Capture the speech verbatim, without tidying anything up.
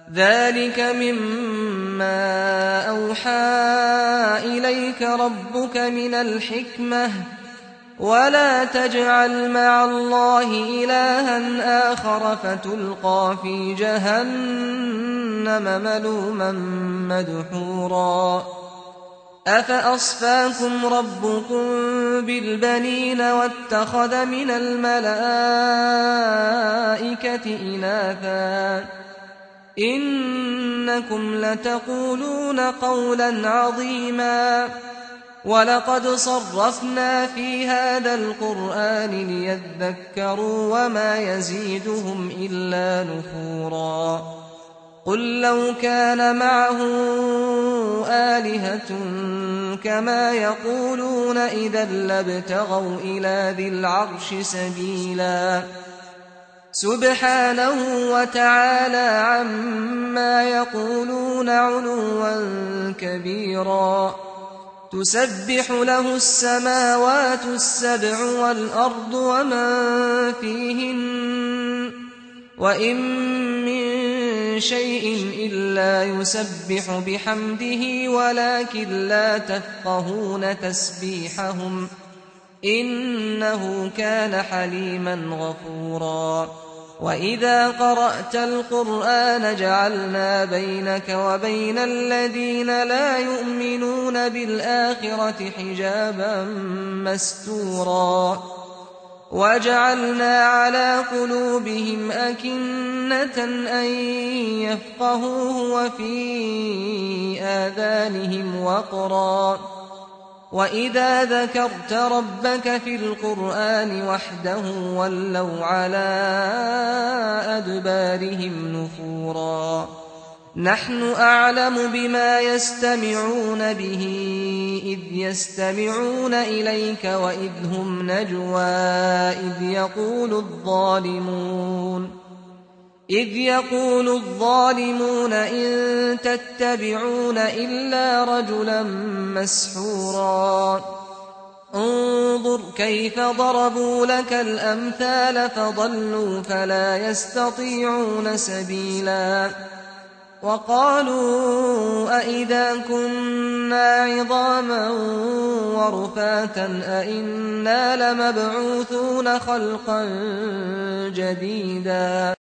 ذلك مما أوحى إليك ربك من الحكمة ولا تجعل مع الله إلها آخر فتلقى في جهنم ملوما مدحورا أفأصفاكم ربكم بالبنين واتخذ من الملائكة إناثا إنكم لتقولون قولا عظيما ولقد صرفنا في هذا القرآن ليذكروا وما يزيدهم إلا نفورا قل لو كان معه آلهة كما يقولون إذا لابتغوا إلى ذي العرش سبيلا سبحانه وتعالى عما يقولون علوا كبيرا تسبح له السماوات السبع والأرض ومن فيهن وإن من شيء إلا يسبح بحمده ولكن لا تفقهون تسبيحهم إنه كان حليما غفورا وإذا قرأت القرآن جعلنا بينك وبين الذين لا يؤمنون بالآخرة حجابا مستورا وجعلنا على قلوبهم أكنة أن يفقهوه وفي آذانهم وقرا وإذا ذكرت ربك في القرآن وحده ولوا على أدبارهم نفورا نحن أعلم بما يستمعون به إذ يستمعون إليك وإذ هم نجوى إذ يقول الظالمون إذ يقول الظالمون إن تتبعون إلا رجلا مسحورا انظر كيف ضربوا لك الأمثال فضلوا فلا يستطيعون سبيلا وقالوا أئذا كنا عظاما ورفاتا أئنا لمبعوثون خلقا جديدا